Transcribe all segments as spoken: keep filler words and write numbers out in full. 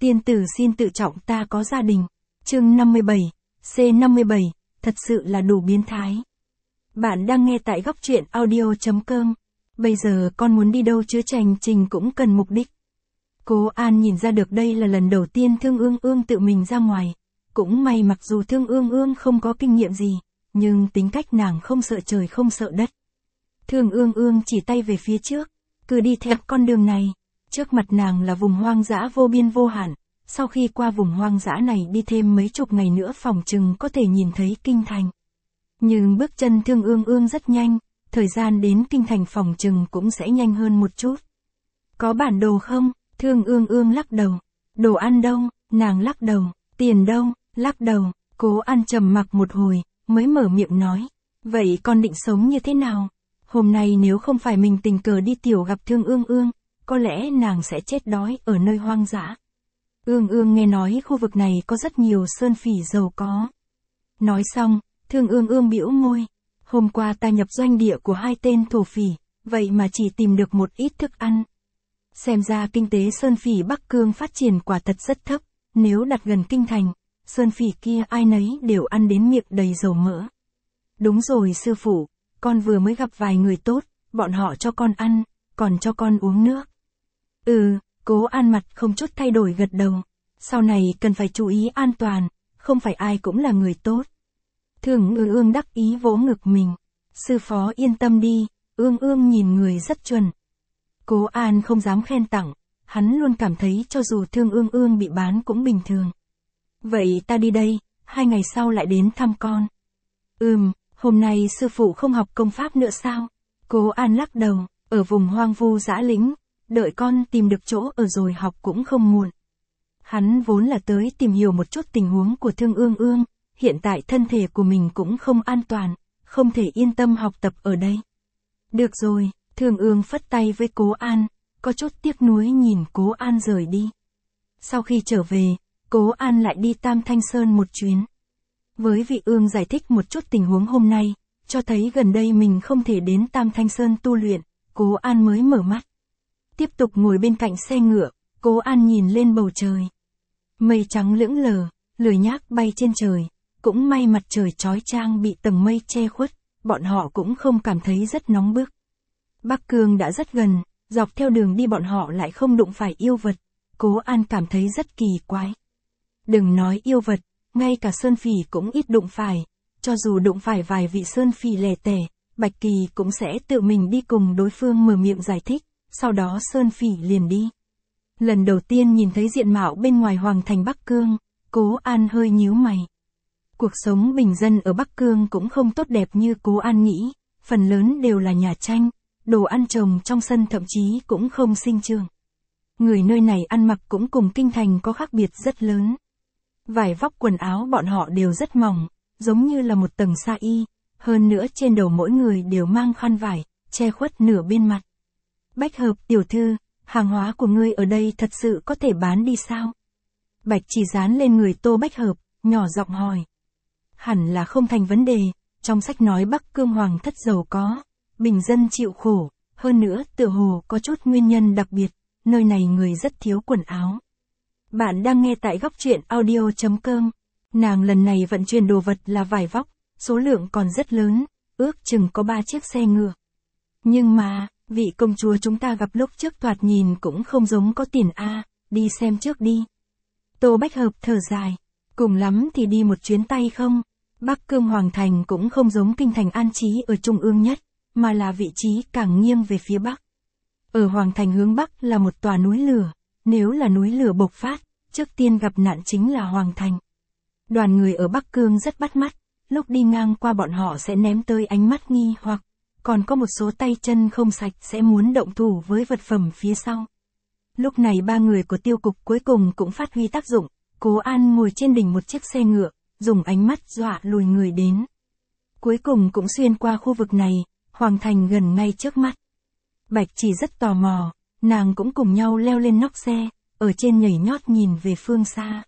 Tiên tử xin tự trọng, ta có gia đình. Chương năm mươi bảy, C năm mươi bảy, thật sự là đủ biến thái. Bạn đang nghe tại góc truyện audio chấm com. Bây giờ con muốn đi đâu chứ, hành trình cũng cần mục đích. Cố An nhìn ra được đây là lần đầu tiên Thương Ương Ương tự mình ra ngoài. Cũng may mặc dù Thương Ương Ương không có kinh nghiệm gì, nhưng tính cách nàng không sợ trời không sợ đất. Thương Ương Ương chỉ tay về phía trước, cứ đi theo con đường này. Trước mặt nàng là vùng hoang dã vô biên vô hạn. Sau khi qua vùng hoang dã này đi thêm mấy chục ngày nữa phòng chừng có thể nhìn thấy kinh thành. Nhưng bước chân Thương Ương Ương rất nhanh, thời gian đến kinh thành phòng chừng cũng sẽ nhanh hơn một chút. Có bản đồ không? Thương Ương Ương lắc đầu. Đồ ăn đâu? Nàng lắc đầu. Tiền đâu? Lắc đầu. Cố An trầm mặc một hồi, mới mở miệng nói. Vậy con định sống như thế nào? Hôm nay nếu không phải mình tình cờ đi tiểu gặp Thương Ương Ương, có lẽ nàng sẽ chết đói ở nơi hoang dã. Ương Ương nghe nói khu vực này có rất nhiều sơn phỉ giàu có. Nói xong, Thương Ương Ương bĩu môi. Hôm qua ta nhập doanh địa của hai tên thổ phỉ, vậy mà chỉ tìm được một ít thức ăn. Xem ra kinh tế sơn phỉ Bắc Cương phát triển quả thật rất thấp, nếu đặt gần kinh thành, sơn phỉ kia ai nấy đều ăn đến miệng đầy dầu mỡ. Đúng rồi sư phụ, con vừa mới gặp vài người tốt, bọn họ cho con ăn, còn cho con uống nước. Ừ, Cố An mặt không chút thay đổi gật đầu. Sau này cần phải chú ý an toàn, không phải ai cũng là người tốt. Thương Ương Ương đắc ý vỗ ngực mình. Sư phó yên tâm đi, Ương Ương nhìn người rất chuẩn. Cố An không dám khen tặng, hắn luôn cảm thấy cho dù Thương Ương Ương bị bán cũng bình thường. Vậy ta đi đây, hai ngày sau lại đến thăm con. Ừm, hôm nay sư phụ không học công pháp nữa sao? Cố An lắc đầu, ở vùng hoang vu dã lĩnh, đợi con tìm được chỗ ở rồi học cũng không muộn. Hắn vốn là tới tìm hiểu một chút tình huống của Thương Ương Ương, hiện tại thân thể của mình cũng không an toàn, không thể yên tâm học tập ở đây. Được rồi, Thương Ương phất tay với Cố An, có chút tiếc nuối nhìn Cố An rời đi. Sau khi trở về, Cố An lại đi Tam Thanh Sơn một chuyến. Với vị Ương giải thích một chút tình huống hôm nay, cho thấy gần đây mình không thể đến Tam Thanh Sơn tu luyện, Cố An mới mở mắt. Tiếp tục ngồi bên cạnh xe ngựa, Cố An nhìn lên bầu trời. Mây trắng lững lờ, lười nhác bay trên trời, cũng may mặt trời chói chang bị tầng mây che khuất, bọn họ cũng không cảm thấy rất nóng bức. Bắc Cương đã rất gần, dọc theo đường đi bọn họ lại không đụng phải yêu vật, Cố An cảm thấy rất kỳ quái. Đừng nói yêu vật, ngay cả sơn phỉ cũng ít đụng phải, cho dù đụng phải vài vị sơn phỉ lẻ tẻ, Bạch Kỳ cũng sẽ tự mình đi cùng đối phương mở miệng giải thích, sau đó sơn phỉ liền đi. Lần đầu tiên nhìn thấy diện mạo bên ngoài hoàng thành Bắc Cương, Cố An hơi nhíu mày. Cuộc sống bình dân ở Bắc Cương cũng không tốt đẹp như Cố An nghĩ, phần lớn đều là nhà tranh, đồ ăn trồng trong sân thậm chí cũng không sinh trưởng. Người nơi này ăn mặc cũng cùng kinh thành có khác biệt rất lớn. Vải vóc quần áo bọn họ đều rất mỏng, giống như là một tầng sa y, hơn nữa trên đầu mỗi người đều mang khăn vải, che khuất nửa bên mặt. Bách Hợp tiểu thư, hàng hóa của ngươi ở đây thật sự có thể bán đi sao? Bạch Chỉ dán lên người Tô Bách Hợp, nhỏ giọng hỏi. Hẳn là không thành vấn đề, trong sách nói Bắc Cương hoàng thất giàu có, bình dân chịu khổ, hơn nữa tựa hồ có chút nguyên nhân đặc biệt, nơi này người rất thiếu quần áo. Bạn đang nghe tại góc truyện audio chấm com. Nàng lần này vận chuyển đồ vật là vải vóc, số lượng còn rất lớn, ước chừng có ba chiếc xe ngựa. Nhưng mà, vị công chúa chúng ta gặp lúc trước thoạt nhìn cũng không giống có tiền a, đi xem trước đi. Tô Bách Hợp thở dài, cùng lắm thì đi một chuyến tay không. Bắc Cương Hoàng Thành cũng không giống kinh thành an trí ở trung ương nhất, mà là vị trí càng nghiêng về phía Bắc. Ở Hoàng Thành hướng Bắc là một tòa núi lửa, nếu là núi lửa bộc phát, trước tiên gặp nạn chính là Hoàng Thành. Đoàn người ở Bắc Cương rất bắt mắt, lúc đi ngang qua bọn họ sẽ ném tới ánh mắt nghi hoặc, còn có một số tay chân không sạch sẽ muốn động thủ với vật phẩm phía sau. Lúc này ba người của tiêu cục cuối cùng cũng phát huy tác dụng, Cố An ngồi trên đỉnh một chiếc xe ngựa, dùng ánh mắt dọa lùi người đến. Cuối cùng cũng xuyên qua khu vực này, Hoàng Thành gần ngay trước mắt. Bạch Chỉ rất tò mò, nàng cũng cùng nhau leo lên nóc xe, ở trên nhảy nhót nhìn về phương xa.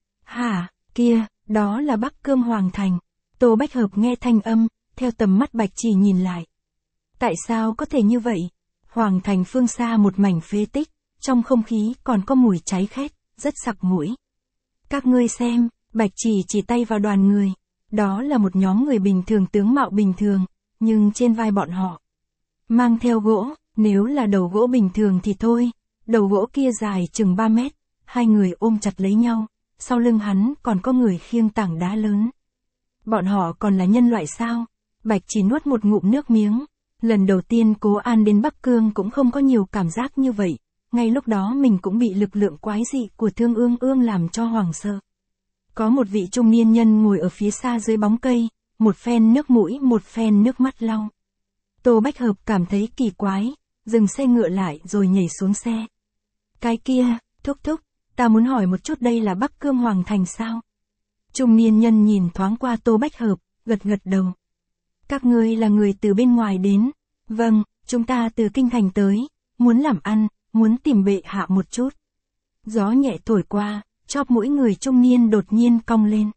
Hả, kia, đó là Bắc Cương Hoàng Thành. Tô Bách Hợp nghe thanh âm, theo tầm mắt Bạch Chỉ nhìn lại. Tại sao có thể như vậy? Hoàng Thành phương xa một mảnh phế tích, trong không khí còn có mùi cháy khét, rất sặc mũi. Các ngươi xem, Bạch chỉ chỉ tay vào đoàn người. Đó là một nhóm người bình thường tướng mạo bình thường, nhưng trên vai bọn họ mang theo gỗ, nếu là đầu gỗ bình thường thì thôi, đầu gỗ kia dài chừng ba mét, hai người ôm chặt lấy nhau, sau lưng hắn còn có người khiêng tảng đá lớn. Bọn họ còn là nhân loại sao? Bạch chỉ nuốt một ngụm nước miếng. Lần đầu tiên Cố An đến Bắc Cương cũng không có nhiều cảm giác như vậy, ngay lúc đó mình cũng bị lực lượng quái dị của Thương Ương Ương làm cho hoảng sợ. Có một vị trung niên nhân ngồi ở phía xa dưới bóng cây, một phen nước mũi một phen nước mắt lau. Tô Bách Hợp cảm thấy kỳ quái, dừng xe ngựa lại rồi nhảy xuống xe. Cái kia, thúc thúc, ta muốn hỏi một chút, đây là Bắc Cương Hoàng Thành sao? Trung niên nhân nhìn thoáng qua Tô Bách Hợp, gật gật đầu. Các ngươi là người từ bên ngoài đến. Vâng, chúng ta từ kinh thành tới, muốn làm ăn, muốn tìm bệ hạ một chút. Gió nhẹ thổi qua, chóp mũi người trung niên đột nhiên cong lên.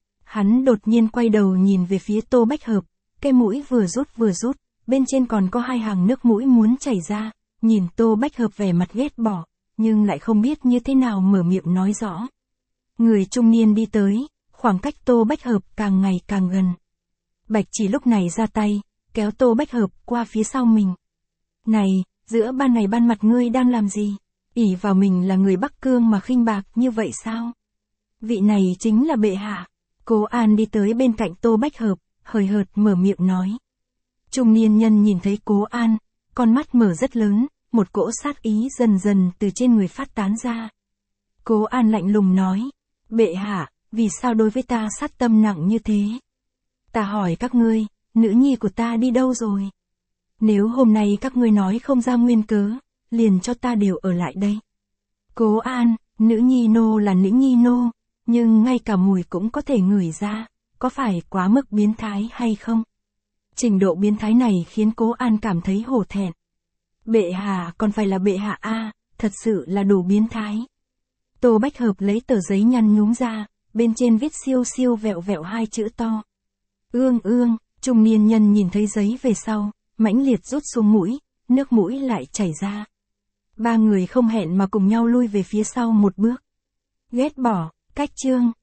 Hắn đột nhiên quay đầu nhìn về phía Tô Bách Hợp, cái mũi vừa rút vừa rút, bên trên còn có hai hàng nước mũi muốn chảy ra, nhìn Tô Bách Hợp vẻ mặt ghét bỏ, nhưng lại không biết như thế nào mở miệng nói rõ. Người trung niên đi tới, khoảng cách Tô Bách Hợp càng ngày càng gần. Bạch chỉ lúc này ra tay, kéo Tô Bách Hợp qua phía sau mình. Này, giữa ban ngày ban mặt ngươi đang làm gì? Ỷ vào mình là người Bắc Cương mà khinh bạc như vậy sao? Vị này chính là bệ hạ. Cố An đi tới bên cạnh Tô Bách Hợp, hời hợt mở miệng nói. Trung niên nhân nhìn thấy Cố An, con mắt mở rất lớn, một cỗ sát ý dần dần từ trên người phát tán ra. Cố An lạnh lùng nói, bệ hạ, vì sao đối với ta sát tâm nặng như thế? Ta hỏi các ngươi, nữ nhi của ta đi đâu rồi? Nếu hôm nay các ngươi nói không ra nguyên cớ, liền cho ta đều ở lại đây. Cố An, nữ nhi nô là nữ nhi nô, nhưng ngay cả mùi cũng có thể ngửi ra, có phải quá mức biến thái hay không? Trình độ biến thái này khiến Cố An cảm thấy hổ thẹn. Bệ hạ còn phải là bệ hạ a, thật sự là đủ biến thái. Tô Bách Hợp lấy tờ giấy nhăn nhúm ra, bên trên viết siêu siêu vẹo vẹo hai chữ to. Ương ương, trung niên nhân nhìn thấy giấy về sau, mãnh liệt rút xuống mũi, nước mũi lại chảy ra. Ba người không hẹn mà cùng nhau lui về phía sau một bước. Ghét bỏ, cách chương.